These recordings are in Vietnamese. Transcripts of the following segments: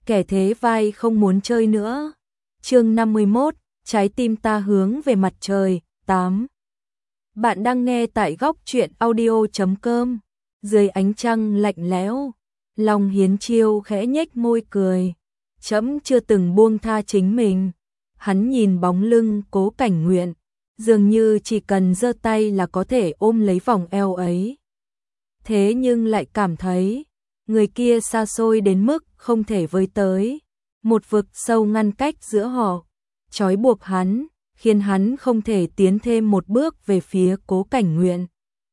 kẻ thế vai không muốn chơi nữa. Chương 51, trái tim ta hướng về mặt trời, 8. Bạn đang nghe tại góc truyện audio.com. Dưới ánh trăng lạnh lẽo, Long Hiến Chiêu khẽ nhếch môi cười. Trẫm chưa từng buông tha chính mình. Hắn nhìn bóng lưng Cố Cảnh Nguyện, dường như chỉ cần giơ tay là có thể ôm lấy vòng eo ấy. Thế nhưng lại cảm thấy người kia xa xôi đến mức không thể với tới. Một vực sâu ngăn cách giữa họ, trói buộc hắn, khiến hắn không thể tiến thêm một bước về phía Cố Cảnh Nguyện.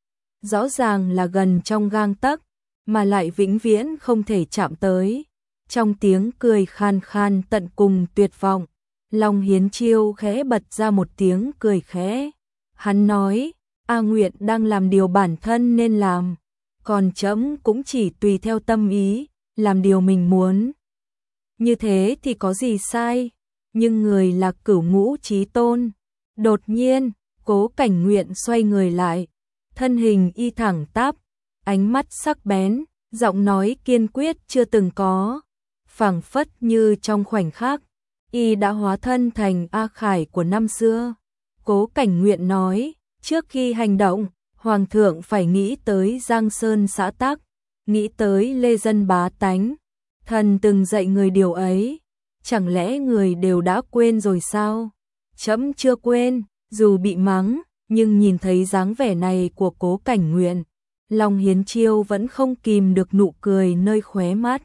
Rõ ràng là gần trong gang tấc, mà lại vĩnh viễn không thể chạm tới. Trong tiếng cười khan khan tận cùng tuyệt vọng, Long Hiến Chiêu khẽ bật ra một tiếng cười khẽ. Hắn nói, A Nguyện đang làm điều bản thân nên làm, còn trẫm cũng chỉ tùy theo tâm ý, làm điều mình muốn. Như thế thì có gì sai, nhưng người là cửu ngũ chí tôn. Đột nhiên, Cố Cảnh Nguyện xoay người lại, thân hình y thẳng tắp, ánh mắt sắc bén, giọng nói kiên quyết chưa từng có, phảng phất như trong khoảnh khắc, y đã hóa thân thành A Khải của năm xưa. Cố Cảnh Nguyện nói, trước khi hành động, Hoàng thượng phải nghĩ tới Giang Sơn xã tắc, nghĩ tới lê dân bá tánh. Thần từng dạy người điều ấy, chẳng lẽ người đều đã quên rồi sao? Trẫm chưa quên, dù bị mắng, nhưng nhìn thấy dáng vẻ này của Cố Cảnh Nguyện, Long Hiến Chiêu vẫn không kìm được nụ cười nơi khóe mắt.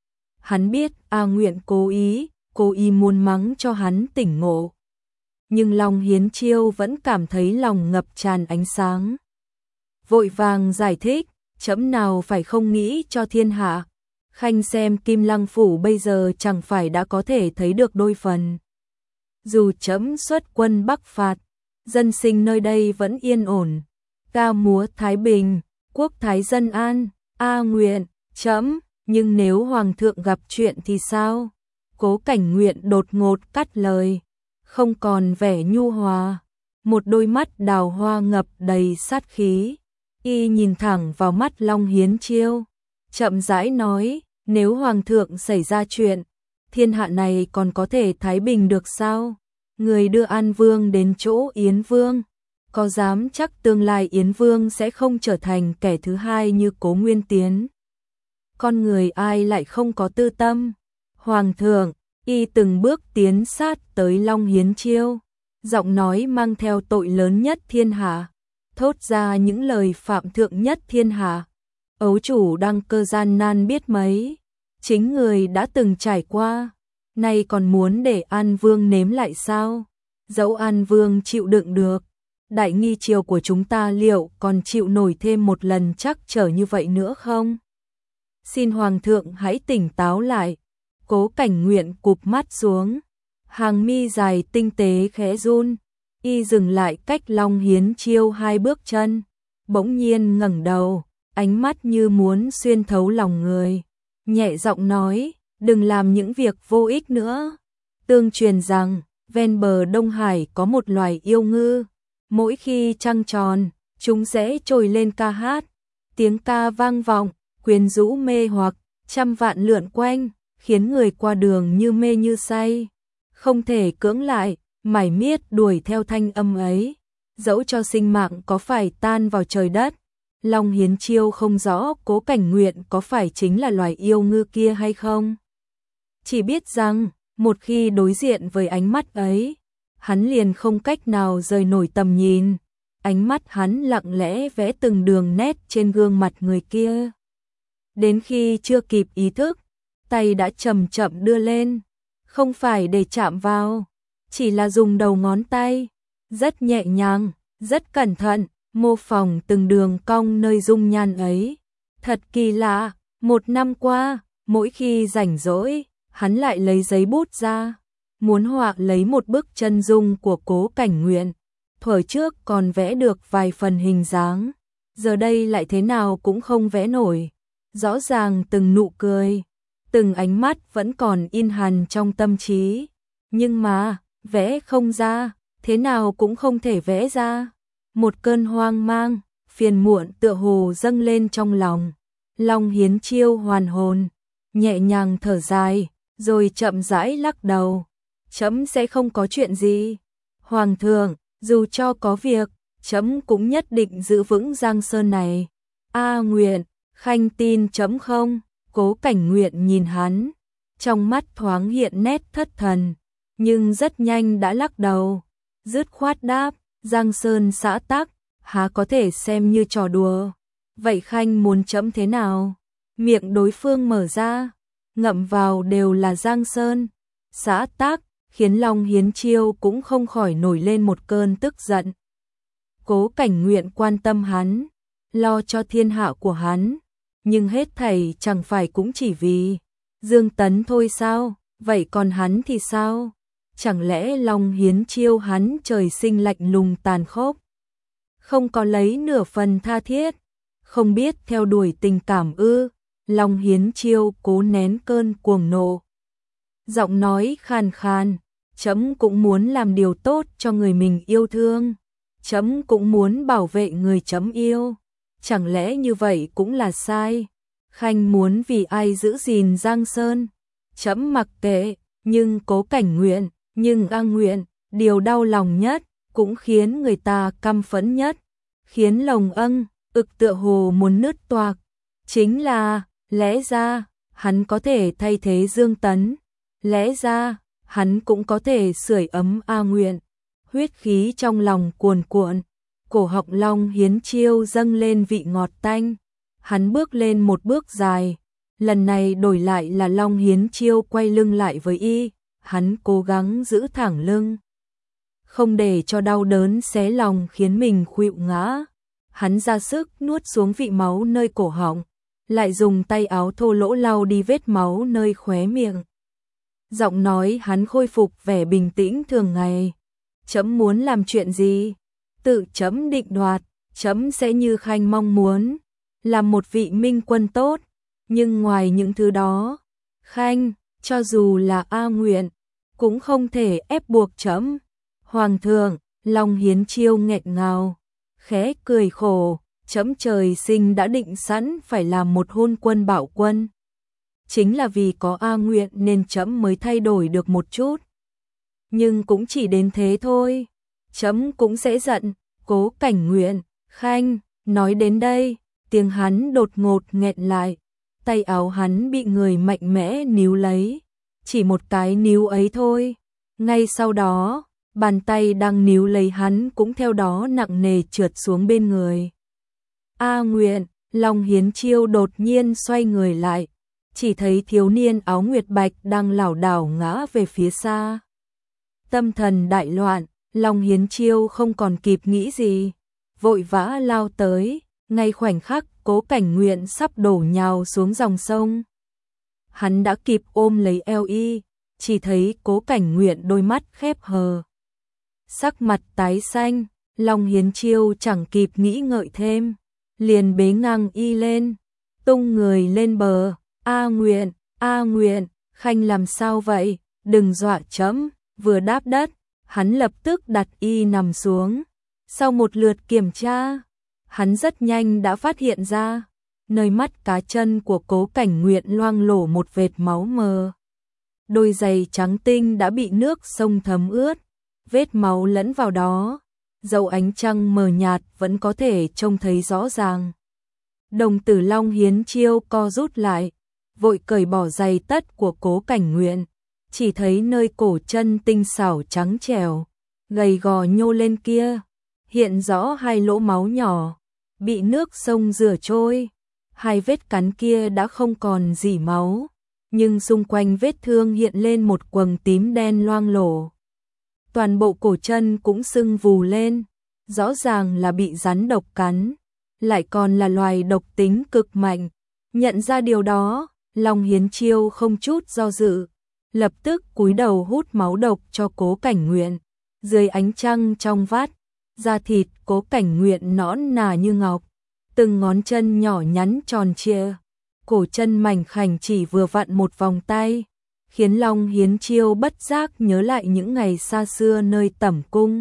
Hắn biết A Nguyện cố ý muốn mắng cho hắn tỉnh ngộ. Nhưng Long Hiến Chiêu vẫn cảm thấy lòng ngập tràn ánh sáng. Vội vàng giải thích, trẫm nào phải không nghĩ cho thiên hạ. Khanh xem Kim Lăng Phủ bây giờ chẳng phải đã có thể thấy được đôi phần. Dù trẫm xuất quân bắc phạt, dân sinh nơi đây vẫn yên ổn, ca múa thái bình, quốc thái dân an. A Nguyện, trẫm, nhưng nếu Hoàng thượng gặp chuyện thì sao? Cố Cảnh Nguyện đột ngột cắt lời, không còn vẻ nhu hòa, một đôi mắt đào hoa ngập đầy sát khí. Y nhìn thẳng vào mắt Long Hiến Chiêu, chậm rãi nói, nếu Hoàng thượng xảy ra chuyện, thiên hạ này còn có thể thái bình được sao? Người đưa An Vương đến chỗ Yến Vương, có dám chắc tương lai Yến Vương sẽ không trở thành kẻ thứ hai như Cố Nguyên Tiến? Con người ai lại không có tư tâm? Hoàng thượng, y từng bước tiến sát tới Long Hiến Chiêu, giọng nói mang theo tội lớn nhất thiên hạ, thốt ra những lời phạm thượng nhất thiên hạ. Ấu chủ đăng cơ gian nan biết mấy, chính người đã từng trải qua, nay còn muốn để An Vương nếm lại sao? Dẫu An Vương chịu đựng được, đại nghi triều của chúng ta liệu còn chịu nổi thêm một lần trắc trở như vậy nữa không? Xin Hoàng thượng hãy tỉnh táo lại. Cố Cảnh Nguyện cụp mắt xuống, hàng mi dài tinh tế khẽ run, y dừng lại cách Long Hiến Chiêu 2 bước chân, bỗng nhiên ngẩng đầu, ánh mắt như muốn xuyên thấu lòng người, nhẹ giọng nói, đừng làm những việc vô ích nữa. Tương truyền rằng, ven bờ Đông Hải có một loài yêu ngư, mỗi khi trăng tròn, chúng sẽ trồi lên ca hát, tiếng ca vang vọng, quyến rũ mê hoặc, trăm vạn lượn quanh, khiến người qua đường như mê như say, không thể cưỡng lại, mải miết đuổi theo thanh âm ấy, dẫu cho sinh mạng có phải tan vào trời đất. Long Hiến Chiêu không rõ Cố Cảnh Nguyện có phải chính là loài yêu ngư kia hay không. Chỉ biết rằng, một khi đối diện với ánh mắt ấy, hắn liền không cách nào rời nổi tầm nhìn. Ánh mắt hắn lặng lẽ vẽ từng đường nét trên gương mặt người kia. Đến khi chưa kịp ý thức, tay đã chậm chậm đưa lên, không phải để chạm vào, chỉ là dùng đầu ngón tay, rất nhẹ nhàng, rất cẩn thận, mô phỏng từng đường cong nơi dung nhan ấy. Thật kỳ lạ, 1 năm qua, mỗi khi rảnh rỗi, hắn lại lấy giấy bút ra, muốn họa lấy một bức chân dung của Cố Cảnh Nguyện. Thuở trước còn vẽ được vài phần hình dáng, giờ đây lại thế nào cũng không vẽ nổi. Rõ ràng từng nụ cười, từng ánh mắt vẫn còn in hằn trong tâm trí, nhưng mà, vẽ không ra, thế nào cũng không thể vẽ ra. Một cơn hoang mang, phiền muộn tựa hồ dâng lên trong lòng. Long Hiến Chiêu hoàn hồn, nhẹ nhàng thở dài, rồi chậm rãi lắc đầu. Trẫm sẽ không có chuyện gì. Hoàng thượng, dù cho có việc, trẫm cũng nhất định giữ vững Giang Sơn này. A Nguyện, Khanh tin trẫm không? Cố Cảnh Nguyện nhìn hắn, trong mắt thoáng hiện nét thất thần, nhưng rất nhanh đã lắc đầu, dứt khoát đáp, Giang Sơn xã tắc, há có thể xem như trò đùa. Vậy Khanh muốn trẫm thế nào? Miệng đối phương mở ra, ngậm vào đều là Giang Sơn xã tắc, khiến Long Hiến Chiêu cũng không khỏi nổi lên một cơn tức giận. Cố Cảnh Nguyện quan tâm hắn, lo cho thiên hạ của hắn, nhưng hết thảy chẳng phải cũng chỉ vì Dương Tấn thôi sao? Vậy còn hắn thì sao? Chẳng lẽ Long Hiến Chiêu hắn trời sinh lạnh lùng tàn khốc, không có lấy nửa phần tha thiết, không biết theo đuổi tình cảm ư? Long Hiến Chiêu cố nén cơn cuồng nộ, giọng nói khàn khàn, trẫm cũng muốn làm điều tốt cho người mình yêu thương, trẫm cũng muốn bảo vệ người trẫm yêu, chẳng lẽ như vậy cũng là sai? Khanh muốn vì ai giữ gìn Giang Sơn, trẫm mặc kệ, nhưng Cố Cảnh Nguyện, nhưng A Nguyện, điều đau lòng nhất, cũng khiến người ta căm phẫn nhất, khiến lòng ực tựa hồ muốn nứt toạc, chính là, lẽ ra, hắn có thể thay thế Dương Tấn, lẽ ra, hắn cũng có thể sưởi ấm A Nguyện. Huyết khí trong lòng cuồn cuộn, cổ họng Long Hiến Chiêu dâng lên vị ngọt tanh. Hắn bước lên một bước dài, lần này đổi lại là Long Hiến Chiêu quay lưng lại với y, hắn cố gắng giữ thẳng lưng, không để cho đau đớn xé lòng khiến mình khuỵu ngã. Hắn ra sức nuốt xuống vị máu nơi cổ họng, lại dùng tay áo thô lỗ lau đi vết máu nơi khóe miệng. Giọng nói hắn khôi phục vẻ bình tĩnh thường ngày. Trẫm muốn làm chuyện gì? Tự trẫm định đoạt, trẫm sẽ như Khanh mong muốn, làm một vị minh quân tốt, nhưng ngoài những thứ đó, Khanh, cho dù là A Nguyện, cũng không thể ép buộc trẫm. Hoàng thượng, Long Hiến Chiêu nghẹn ngào, khẽ cười khổ, trẫm trời sinh đã định sẵn phải làm một hôn quân bảo quân. Chính là vì có A Nguyện nên trẫm mới thay đổi được một chút. Nhưng cũng chỉ đến thế thôi, trẫm cũng sẽ giận. Cố Cảnh Nguyện, Khanh, nói đến đây, tiếng hắn đột ngột nghẹn lại, tay áo hắn bị người mạnh mẽ níu lấy, chỉ một cái níu ấy thôi. Ngay sau đó, bàn tay đang níu lấy hắn cũng theo đó nặng nề trượt xuống bên người. A Nguyện, Long Hiến Chiêu đột nhiên xoay người lại, chỉ thấy thiếu niên áo nguyệt bạch đang lảo đảo ngã về phía xa. Tâm thần đại loạn, Long Hiến Chiêu không còn kịp nghĩ gì, vội vã lao tới, ngay khoảnh khắc Cố Cảnh Nguyện sắp đổ nhào xuống dòng sông. Hắn đã kịp ôm lấy eo y, chỉ thấy Cố Cảnh Nguyện đôi mắt khép hờ, sắc mặt tái xanh. Long Hiến Chiêu chẳng kịp nghĩ ngợi thêm, liền bế ngang y lên, tung người lên bờ. A Nguyện, A Nguyện, Khanh làm sao vậy? Đừng dọa trẫm. Vừa đáp đất, hắn lập tức đặt y nằm xuống. Sau một lượt kiểm tra, hắn rất nhanh đã phát hiện ra, nơi mắt cá chân của Cố Cảnh Nguyện loang lổ một vệt máu mờ. Đôi giày trắng tinh đã bị nước sông thấm ướt, vết máu lẫn vào đó, dẫu ánh trăng mờ nhạt vẫn có thể trông thấy rõ ràng. Đồng tử Long Hiến Chiêu co rút lại, vội cởi bỏ giày tất của Cố Cảnh Nguyện, chỉ thấy nơi cổ chân tinh xảo trắng trẻo, gầy gò nhô lên kia, hiện rõ hai lỗ máu nhỏ, bị nước sông rửa trôi. Hai vết cắn kia đã không còn rỉ máu, nhưng xung quanh vết thương hiện lên một quầng tím đen loang lổ. Toàn bộ cổ chân cũng sưng vù lên, rõ ràng là bị rắn độc cắn, lại còn là loài độc tính cực mạnh. Nhận ra điều đó, Long Hiến Chiêu không chút do dự, lập tức cúi đầu hút máu độc cho Cố Cảnh Nguyện. Dưới ánh trăng trong vắt, da thịt Cố Cảnh Nguyện nõn nà như ngọc, từng ngón chân nhỏ nhắn tròn trịa, cổ chân mảnh khảnh chỉ vừa vặn một vòng tay, khiến Long Hiến Chiêu bất giác nhớ lại những ngày xa xưa nơi tẩm cung.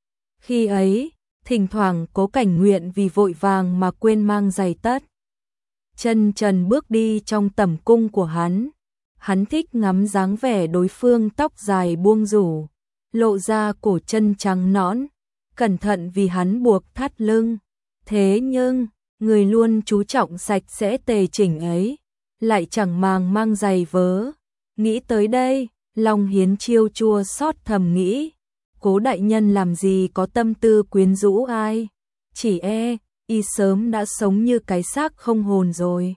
Khi ấy, thỉnh thoảng Cố Cảnh Nguyện vì vội vàng mà quên mang giày tất, chân trần bước đi trong tẩm cung của hắn, Hắn thích ngắm dáng vẻ đối phương tóc dài buông rủ, lộ ra cổ chân trắng nõn, cẩn thận vì hắn buộc thắt lưng. Thế nhưng, người luôn chú trọng sạch sẽ tề chỉnh ấy, lại chẳng màng mang giày vớ. Nghĩ tới đây, Long Hiến Chiêu chua xót thầm nghĩ, Cố đại nhân làm gì có tâm tư quyến rũ ai, chỉ y sớm đã sống như cái xác không hồn rồi.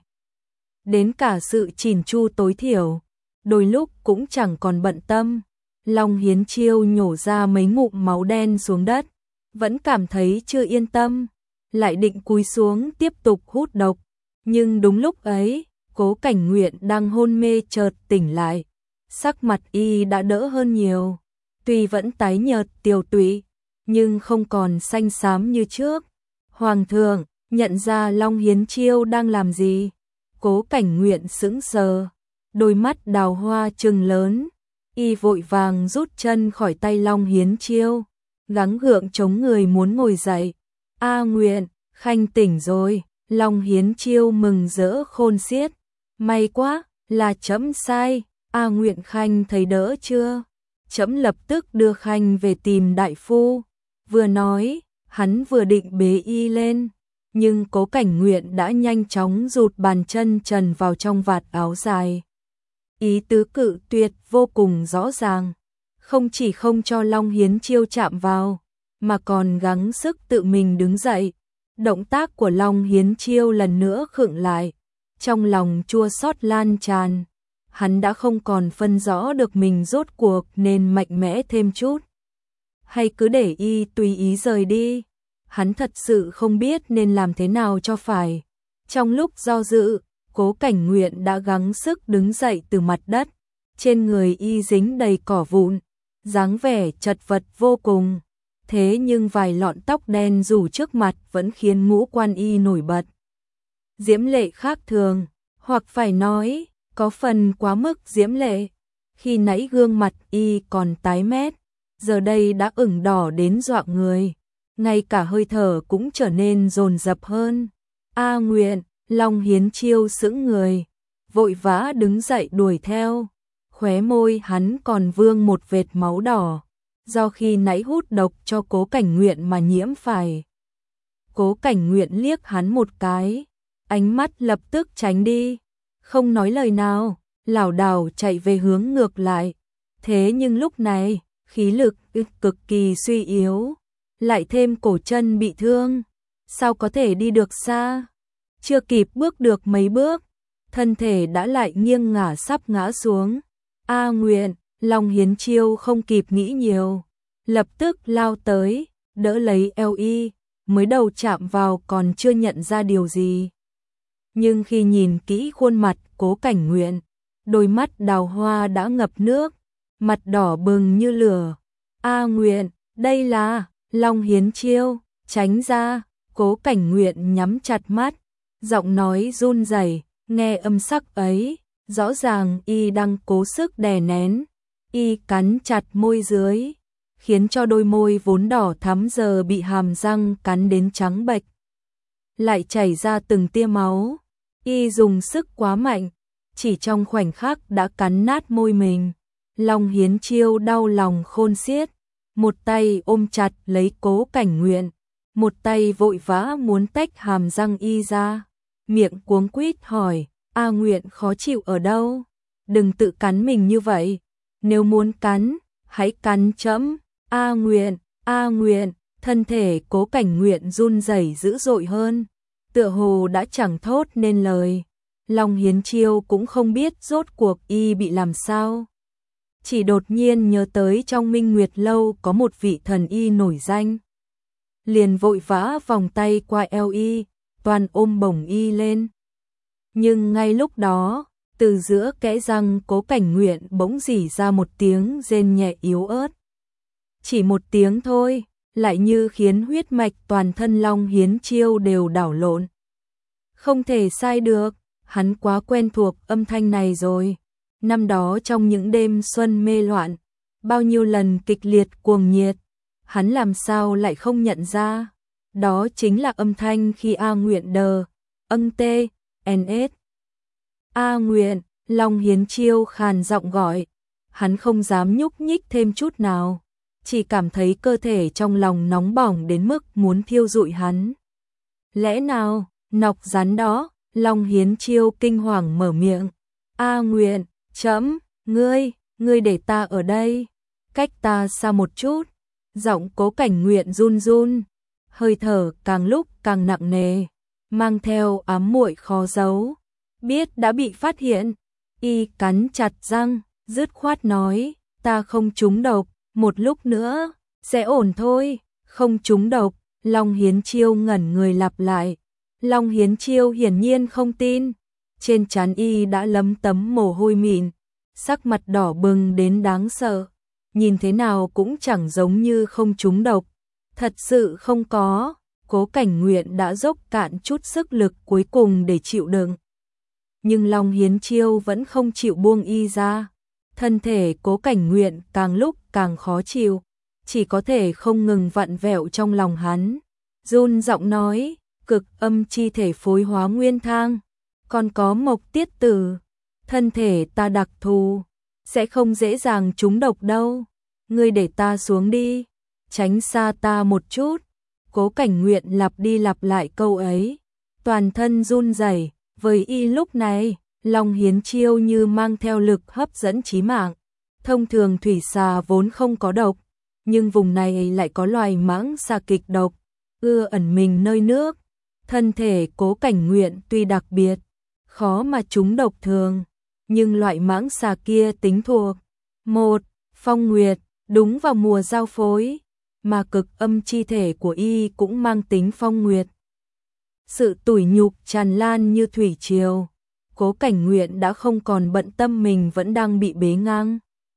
Đến cả sự chỉn chu tối thiểu, đôi lúc cũng chẳng còn bận tâm. Long Hiến Chiêu nhổ ra mấy ngụm máu đen xuống đất, vẫn cảm thấy chưa yên tâm, lại định cúi xuống tiếp tục hút độc. Nhưng đúng lúc ấy, Cố Cảnh Nguyện đang hôn mê chợt tỉnh lại, sắc mặt y đã đỡ hơn nhiều, tuy vẫn tái nhợt tiều tụy, nhưng không còn xanh xám như trước. Hoàng thượng, nhận ra Long Hiến Chiêu đang làm gì? Cố Cảnh Nguyện sững sờ, đôi mắt đào hoa trừng lớn, y vội vàng rút chân khỏi tay Long Hiến Chiêu, gắng gượng chống người muốn ngồi dậy. A Nguyện, Khanh tỉnh rồi. Long Hiến Chiêu mừng rỡ khôn xiết, may quá, là trẫm sai. A Nguyện, Khanh thấy đỡ chưa? Trẫm lập tức đưa Khanh về tìm đại phu. Vừa nói, hắn vừa định bế y lên, nhưng Cố Cảnh Nguyện đã nhanh chóng rụt bàn chân trần vào trong vạt áo dài. Ý tứ cự tuyệt vô cùng rõ ràng, không chỉ không cho Long Hiến Chiêu chạm vào, mà còn gắng sức tự mình đứng dậy. Động tác của Long Hiến Chiêu lần nữa khựng lại, trong lòng chua xót lan tràn. Hắn đã không còn phân rõ được mình rốt cuộc nên mạnh mẽ thêm chút, hay cứ để y tùy ý rời đi. Hắn thật sự không biết nên làm thế nào cho phải. Trong lúc do dự, Cố Cảnh Nguyện đã gắng sức đứng dậy từ mặt đất, trên người y dính đầy cỏ vụn, dáng vẻ chật vật vô cùng. Thế nhưng vài lọn tóc đen rủ trước mặt vẫn khiến ngũ quan y nổi bật, diễm lệ khác thường, hoặc phải nói, có phần quá mức diễm lệ. Khi nãy gương mặt y còn tái mét, giờ đây đã ửng đỏ đến dọa người, ngay cả hơi thở cũng trở nên dồn dập hơn. A Nguyện, Long Hiến Chiêu sững người, vội vã đứng dậy đuổi theo, khóe môi hắn còn vương một vệt máu đỏ, do khi nãy hút độc cho Cố Cảnh Nguyện mà nhiễm phải. Cố Cảnh Nguyện liếc hắn một cái, ánh mắt lập tức tránh đi, không nói lời nào, lảo đảo chạy về hướng ngược lại. Thế nhưng lúc này, khí lực cực kỳ suy yếu, lại thêm cổ chân bị thương, sao có thể đi được xa? Chưa kịp bước được mấy bước, thân thể đã lại nghiêng ngả sắp ngã xuống. A Nguyện, Long Hiến Chiêu không kịp nghĩ nhiều, lập tức lao tới, đỡ lấy eo y, mới đầu chạm vào còn chưa nhận ra điều gì. Nhưng khi nhìn kỹ khuôn mặt Cố Cảnh Nguyện, đôi mắt đào hoa đã ngập nước, mặt đỏ bừng như lửa. A Nguyện, đây là... Long Hiến Chiêu, tránh ra. Cố Cảnh Nguyện nhắm chặt mắt, giọng nói run rẩy, nghe âm sắc ấy, rõ ràng y đang cố sức đè nén. Y cắn chặt môi dưới, khiến cho đôi môi vốn đỏ thắm giờ bị hàm răng cắn đến trắng bệch, lại chảy ra từng tia máu. Y dùng sức quá mạnh, chỉ trong khoảnh khắc đã cắn nát môi mình. Long Hiến Chiêu đau lòng khôn xiết, một tay ôm chặt lấy Cố Cảnh Nguyện, một tay vội vã muốn tách hàm răng y ra, miệng cuống quýt hỏi: A Nguyện, khó chịu ở đâu? Đừng tự cắn mình như vậy, nếu muốn cắn, hãy cắn trẫm. A Nguyện, A Nguyện. Thân thể Cố Cảnh Nguyện run rẩy dữ dội hơn, tựa hồ đã chẳng thốt nên lời. Long Hiến Chiêu cũng không biết rốt cuộc y bị làm sao, chỉ đột nhiên nhớ tới trong Minh Nguyệt Lâu có một vị thần y nổi danh, liền vội vã vòng tay qua eo y, toàn ôm bổng y lên. Nhưng ngay lúc đó, từ giữa kẽ răng Cố Cảnh Nguyện bỗng rỉ ra một tiếng rên nhẹ yếu ớt. Chỉ một tiếng thôi, lại như khiến huyết mạch toàn thân Long Hiến Chiêu đều đảo lộn. Không thể sai được, hắn quá quen thuộc âm thanh này rồi. Năm đó trong những đêm xuân mê loạn, bao nhiêu lần kịch liệt cuồng nhiệt, hắn làm sao lại không nhận ra. Đó chính là âm thanh khi A Nguyện đờ, âng tê, ns. A Nguyện, Long Hiến Chiêu khàn giọng gọi. Hắn không dám nhúc nhích thêm chút nào, chỉ cảm thấy cơ thể trong lòng nóng bỏng đến mức muốn thiêu rụi hắn. Lẽ nào, nọc rắn đó? Long Hiến Chiêu kinh hoàng mở miệng. A Nguyện, trẫm, ngươi để ta ở đây, cách ta xa một chút. Giọng Cố Cảnh Nguyện run run, hơi thở càng lúc càng nặng nề, mang theo ám muội khó giấu. Biết đã bị phát hiện, y cắn chặt răng, dứt khoát nói, ta không trúng độc, một lúc nữa sẽ ổn thôi. Không trúng độc? Long Hiến Chiêu ngẩn người lặp lại. Long Hiến Chiêu hiển nhiên không tin, trên trán y đã lấm tấm mồ hôi mịn, sắc mặt đỏ bừng đến đáng sợ, nhìn thế nào cũng chẳng giống như không trúng độc. Thật sự không có. Cố Cảnh Nguyện đã dốc cạn chút sức lực cuối cùng để chịu đựng, nhưng Long Hiến Chiêu vẫn không chịu buông y ra. Thân thể Cố Cảnh Nguyện càng lúc càng khó chịu, chỉ có thể không ngừng vặn vẹo trong lòng hắn. Run giọng nói, cực âm chi thể phối hóa nguyên thang, còn có mộc tiết tử, thân thể ta đặc thù, sẽ không dễ dàng trúng độc đâu. Ngươi để ta xuống đi, tránh xa ta một chút. Cố Cảnh Nguyện lặp đi lặp lại câu ấy, toàn thân run rẩy. Với y lúc này, Long Hiến Chiêu như mang theo lực hấp dẫn chí mạng. Thông thường thủy xà vốn không có độc, nhưng vùng này lại có loài mãng xà kịch độc, ưa ẩn mình nơi nước. Thân thể Cố Cảnh Nguyện tuy đặc biệt, khó mà trúng độc thường, nhưng loại mãng xà kia tính thuộc một phong nguyệt, đúng vào mùa giao phối, mà cực âm chi thể của y cũng mang tính phong nguyệt. Sự tủi nhục tràn lan như thủy triều. Cố Cảnh Nguyện đã không còn bận tâm mình vẫn đang bị bế ngang.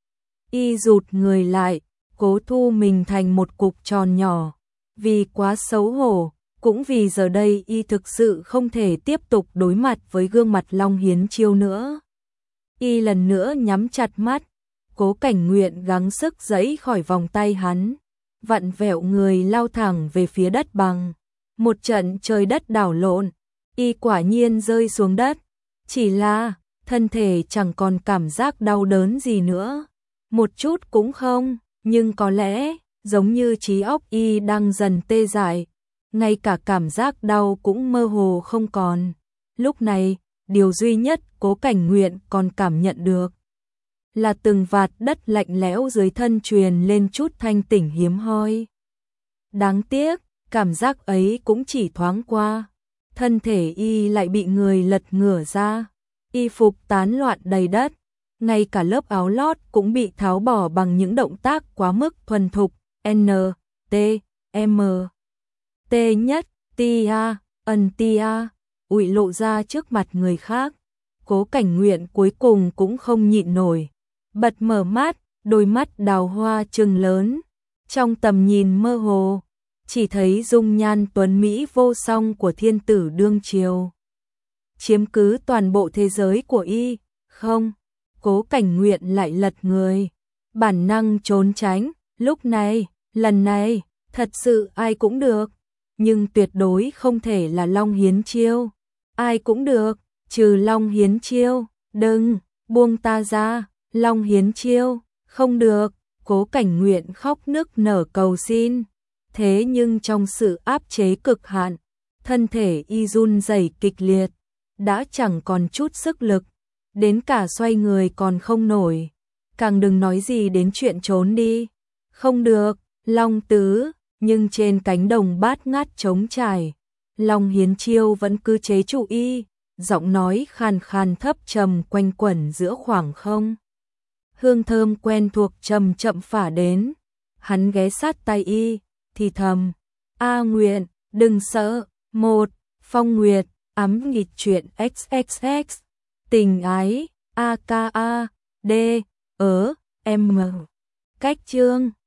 Y rụt người lại, cố thu mình thành một cục tròn nhỏ. Vì quá xấu hổ, cũng vì giờ đây y thực sự không thể tiếp tục đối mặt với gương mặt Long Hiến Chiêu nữa. Y lần nữa nhắm chặt mắt, Cố Cảnh Nguyện gắng sức giãy khỏi vòng tay hắn, vặn vẹo người lao thẳng về phía đất bằng. Một trận trời đất đảo lộn, y quả nhiên rơi xuống đất, chỉ là thân thể chẳng còn cảm giác đau đớn gì nữa, một chút cũng không, nhưng có lẽ giống như trí óc y đang dần tê dại, ngay cả cảm giác đau cũng mơ hồ không còn. Lúc này, điều duy nhất Cố Cảnh Nguyện còn cảm nhận được là từng vạt đất lạnh lẽo dưới thân truyền lên chút thanh tỉnh hiếm hoi. Đáng tiếc, cảm giác ấy cũng chỉ thoáng qua, thân thể y lại bị người lật ngửa ra, y phục tán loạn đầy đất, ngay cả lớp áo lót cũng bị tháo bỏ bằng những động tác quá mức thuần thục. N, T, M, T nhất, tia, tia, ụi lộ ra trước mặt người khác. Cố Cảnh Nguyện cuối cùng cũng không nhịn nổi, bật mở mắt, đôi mắt đào hoa trừng lớn, trong tầm nhìn mơ hồ, chỉ thấy dung nhan tuấn mỹ vô song của thiên tử đương triều chiếm cứ toàn bộ thế giới của y. Không, Cố Cảnh Nguyện lại lật người, bản năng trốn tránh. Lúc này, lần này, thật sự ai cũng được, nhưng tuyệt đối không thể là Long Hiến Chiêu. Ai cũng được, trừ Long Hiến Chiêu. Đừng, buông ta ra, Long Hiến Chiêu, không được. Cố Cảnh Nguyện khóc nức nở cầu xin. Thế nhưng trong sự áp chế cực hạn, thân thể y run rẩy kịch liệt, đã chẳng còn chút sức lực, đến cả xoay người còn không nổi, càng đừng nói gì đến chuyện trốn đi. Không được, Long Tứ, nhưng trên cánh đồng bát ngát trống trải, Long Hiến Chiêu vẫn cứ chế trụ y, giọng nói khàn khàn thấp trầm quanh quẩn giữa khoảng không. Hương thơm quen thuộc chậm chậm phả đến, hắn ghé sát tay y, thì thầm, A Nguyện, đừng sợ. Một, Phong Nguyệt, ấm nghịch truyện XXX, tình ái, AKA, D, M. Cách chương